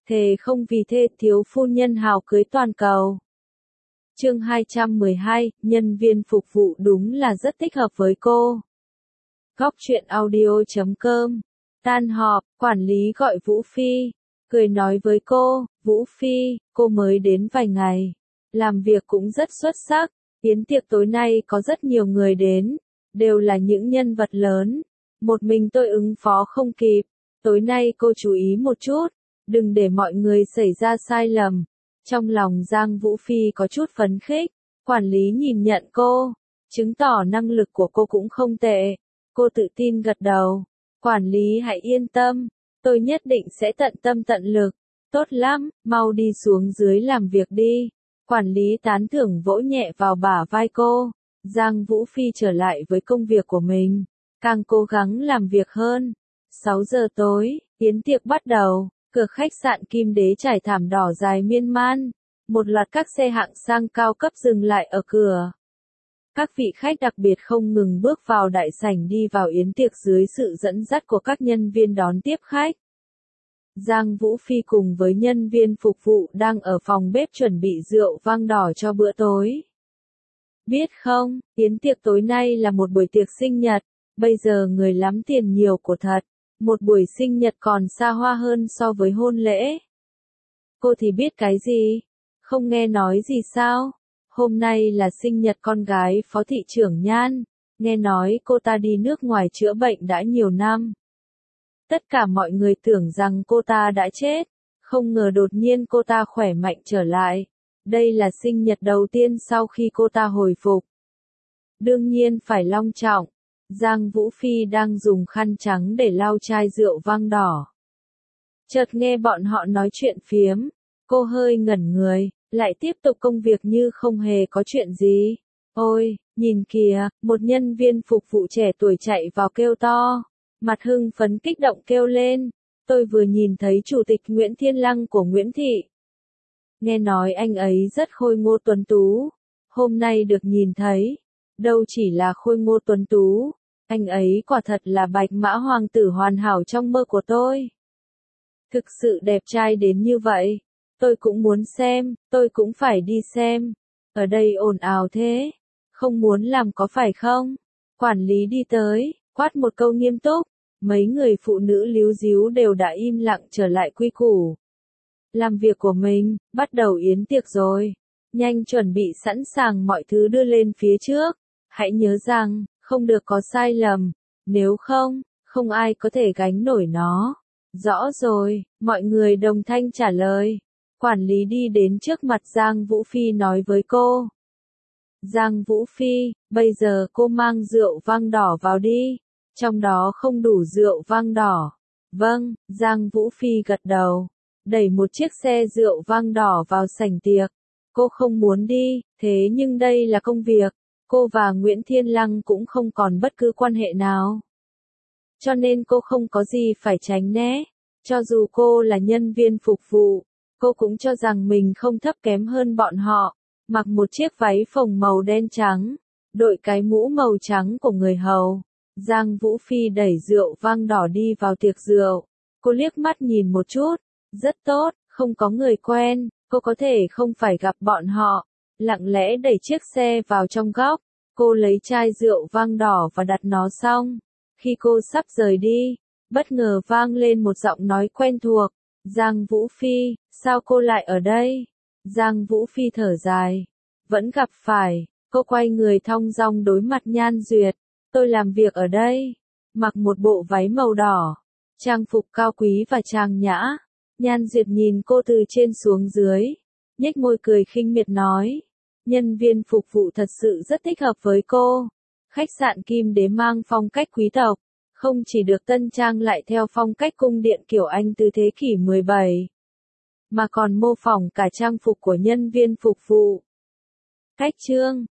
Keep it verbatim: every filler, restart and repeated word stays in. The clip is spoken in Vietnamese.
thề không vì thê thiếu phu nhân hào cưới toàn cầu. Chương hai trăm mười hai, nhân viên phục vụ đúng là rất thích hợp với cô. Góc truyện audio chấm com. Tan họp, quản lý gọi Vũ Phi, cười nói với cô, Vũ Phi, cô mới đến vài ngày, làm việc cũng rất xuất sắc, yến tiệc tối nay có rất nhiều người đến, đều là những nhân vật lớn, một mình tôi ứng phó không kịp, tối nay cô chú ý một chút, đừng để mọi người xảy ra sai lầm. Trong lòng Giang Vũ Phi có chút phấn khích, quản lý nhìn nhận cô, chứng tỏ năng lực của cô cũng không tệ, cô tự tin gật đầu, quản lý hãy yên tâm, tôi nhất định sẽ tận tâm tận lực, tốt lắm, mau đi xuống dưới làm việc đi, quản lý tán thưởng vỗ nhẹ vào bả vai cô, Giang Vũ Phi trở lại với công việc của mình, càng cố gắng làm việc hơn. sáu giờ tối, yến tiệc bắt đầu. Cửa khách sạn Kim Đế trải thảm đỏ dài miên man, một loạt các xe hạng sang cao cấp dừng lại ở cửa. Các vị khách đặc biệt không ngừng bước vào đại sảnh đi vào yến tiệc dưới sự dẫn dắt của các nhân viên đón tiếp khách. Giang Vũ Phi cùng với nhân viên phục vụ đang ở phòng bếp chuẩn bị rượu vang đỏ cho bữa tối. Biết không, yến tiệc tối nay là một buổi tiệc sinh nhật, bây giờ người lắm tiền nhiều của thật. Một buổi sinh nhật còn xa hoa hơn so với hôn lễ. Cô thì biết cái gì? Không nghe nói gì sao? Hôm nay là sinh nhật con gái phó thị trưởng Nhan, nghe nói cô ta đi nước ngoài chữa bệnh đã nhiều năm. Tất cả mọi người tưởng rằng cô ta đã chết, không ngờ đột nhiên cô ta khỏe mạnh trở lại. Đây là sinh nhật đầu tiên sau khi cô ta hồi phục. Đương nhiên phải long trọng. Giang Vũ Phi đang dùng khăn trắng để lau chai rượu vang đỏ. Chợt nghe bọn họ nói chuyện phiếm, cô hơi ngẩn người, lại tiếp tục công việc như không hề có chuyện gì. Ôi, nhìn kìa, một nhân viên phục vụ trẻ tuổi chạy vào kêu to, mặt hưng phấn kích động kêu lên, tôi vừa nhìn thấy Chủ tịch Nguyễn Thiên Lăng của Nguyễn Thị. Nghe nói anh ấy rất khôi ngô tuấn tú, hôm nay được nhìn thấy. Đâu chỉ là khôi ngô tuấn tú, anh ấy quả thật là bạch mã hoàng tử hoàn hảo trong mơ của tôi. Thực sự đẹp trai đến như vậy, tôi cũng muốn xem, tôi cũng phải đi xem. Ở đây ồn ào thế, không muốn làm có phải không? Quản lý đi tới, quát một câu nghiêm túc, mấy người phụ nữ líu díu đều đã im lặng trở lại quy củ. Làm việc của mình, bắt đầu yến tiệc rồi, nhanh chuẩn bị sẵn sàng mọi thứ đưa lên phía trước. Hãy nhớ rằng, không được có sai lầm, nếu không, không ai có thể gánh nổi nó. Rõ rồi, mọi người đồng thanh trả lời. Quản lý đi đến trước mặt Giang Vũ Phi nói với cô. Giang Vũ Phi, bây giờ cô mang rượu vang đỏ vào đi, trong đó không đủ rượu vang đỏ. Vâng, Giang Vũ Phi gật đầu, đẩy một chiếc xe rượu vang đỏ vào sảnh tiệc. Cô không muốn đi, thế nhưng đây là công việc. Cô và Nguyễn Thiên Lăng cũng không còn bất cứ quan hệ nào. Cho nên cô không có gì phải tránh né. Cho dù cô là nhân viên phục vụ, cô cũng cho rằng mình không thấp kém hơn bọn họ. Mặc một chiếc váy phồng màu đen trắng, đội cái mũ màu trắng của người hầu. Giang Vũ Phi đẩy rượu vang đỏ đi vào tiệc rượu. Cô liếc mắt nhìn một chút. Rất tốt, không có người quen, cô có thể không phải gặp bọn họ. Lặng lẽ đẩy chiếc xe vào trong góc, cô lấy chai rượu vang đỏ và đặt nó xong. Khi cô sắp rời đi, bất ngờ vang lên một giọng nói quen thuộc. Giang Vũ Phi, sao cô lại ở đây? Giang Vũ Phi thở dài. Vẫn gặp phải, cô quay người thong dong đối mặt Nhan Duyệt. Tôi làm việc ở đây. Mặc một bộ váy màu đỏ, trang phục cao quý và trang nhã. Nhan Duyệt nhìn cô từ trên xuống dưới, nhếch môi cười khinh miệt nói. Nhân viên phục vụ thật sự rất thích hợp với cô. Khách sạn Kim Đế mang phong cách quý tộc, không chỉ được tân trang lại theo phong cách cung điện kiểu Anh từ thế kỷ mười bảy, mà còn mô phỏng cả trang phục của nhân viên phục vụ. Cách trương,